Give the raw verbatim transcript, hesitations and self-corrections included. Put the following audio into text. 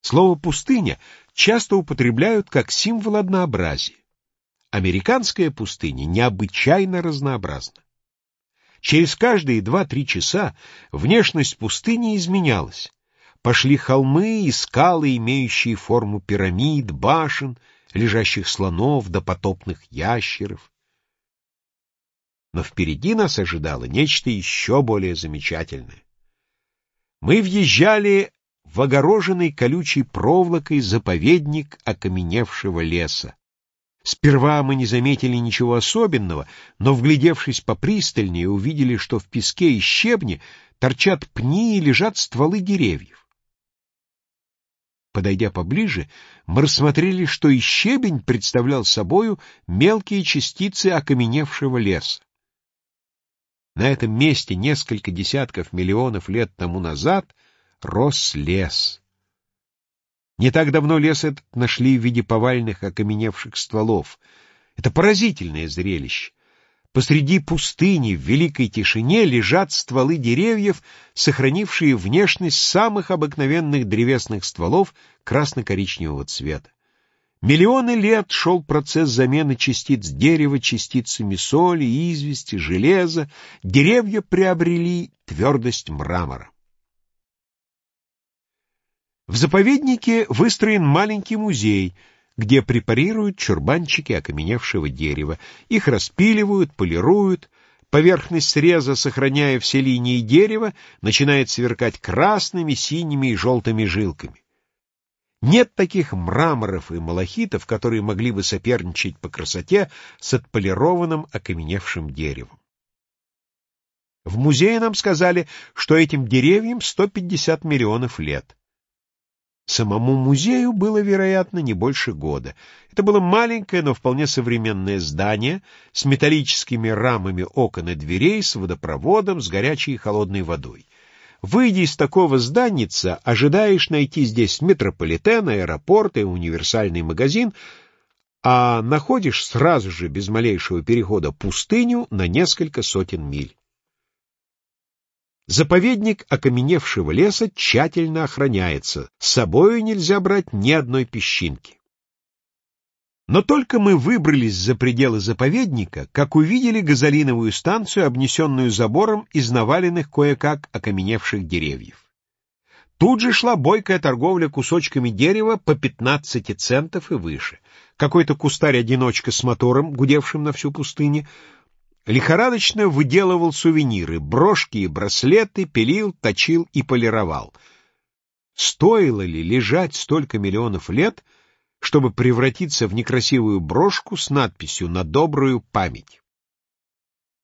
Слово «пустыня» часто употребляют как символ однообразия. Американская пустыня необычайно разнообразна. Через каждые два-три часа внешность пустыни изменялась. Пошли холмы и скалы, имеющие форму пирамид, башен, лежащих слонов, допотопных ящеров. Но впереди нас ожидало нечто еще более замечательное. Мы въезжали в огороженный колючей проволокой заповедник окаменевшего леса. Сперва мы не заметили ничего особенного, но, вглядевшись попристальнее, увидели, что в песке и щебне торчат пни и лежат стволы деревьев. Подойдя поближе, мы рассмотрели, что и щебень представлял собою мелкие частицы окаменевшего леса. На этом месте несколько десятков миллионов лет тому назад рос лес. Не так давно лес этот нашли в виде поваленных окаменевших стволов. Это поразительное зрелище. Посреди пустыни в великой тишине лежат стволы деревьев, сохранившие внешность самых обыкновенных древесных стволов красно-коричневого цвета. Миллионы лет шел процесс замены частиц дерева частицами соли, извести, железа. Деревья приобрели твердость мрамора. В заповеднике выстроен маленький музей, где препарируют чурбанчики окаменевшего дерева. Их распиливают, полируют. Поверхность среза, сохраняя все линии дерева, начинает сверкать красными, синими и желтыми жилками. Нет таких мраморов и малахитов, которые могли бы соперничать по красоте с отполированным окаменевшим деревом. В музее нам сказали, что этим деревьям сто пятьдесят миллионов лет. Самому музею было, вероятно, не больше года. Это было маленькое, но вполне современное здание с металлическими рамами окон и дверей, с водопроводом, с горячей и холодной водой. Выйдя из такого зданица, ожидаешь найти здесь метрополитен, аэропорт и универсальный магазин, а находишь сразу же, без малейшего перехода, пустыню на несколько сотен миль. Заповедник окаменевшего леса тщательно охраняется, с собою нельзя брать ни одной песчинки. Но только мы выбрались за пределы заповедника, как увидели газолиновую станцию, обнесенную забором из наваленных кое-как окаменевших деревьев. Тут же шла бойкая торговля кусочками дерева по пятнадцать центов и выше. Какой-то кустарь-одиночка с мотором, гудевшим на всю пустыню, лихорадочно выделывал сувениры, брошки и браслеты, пилил, точил и полировал. Стоило ли лежать столько миллионов лет, чтобы превратиться в некрасивую брошку с надписью «На добрую память»?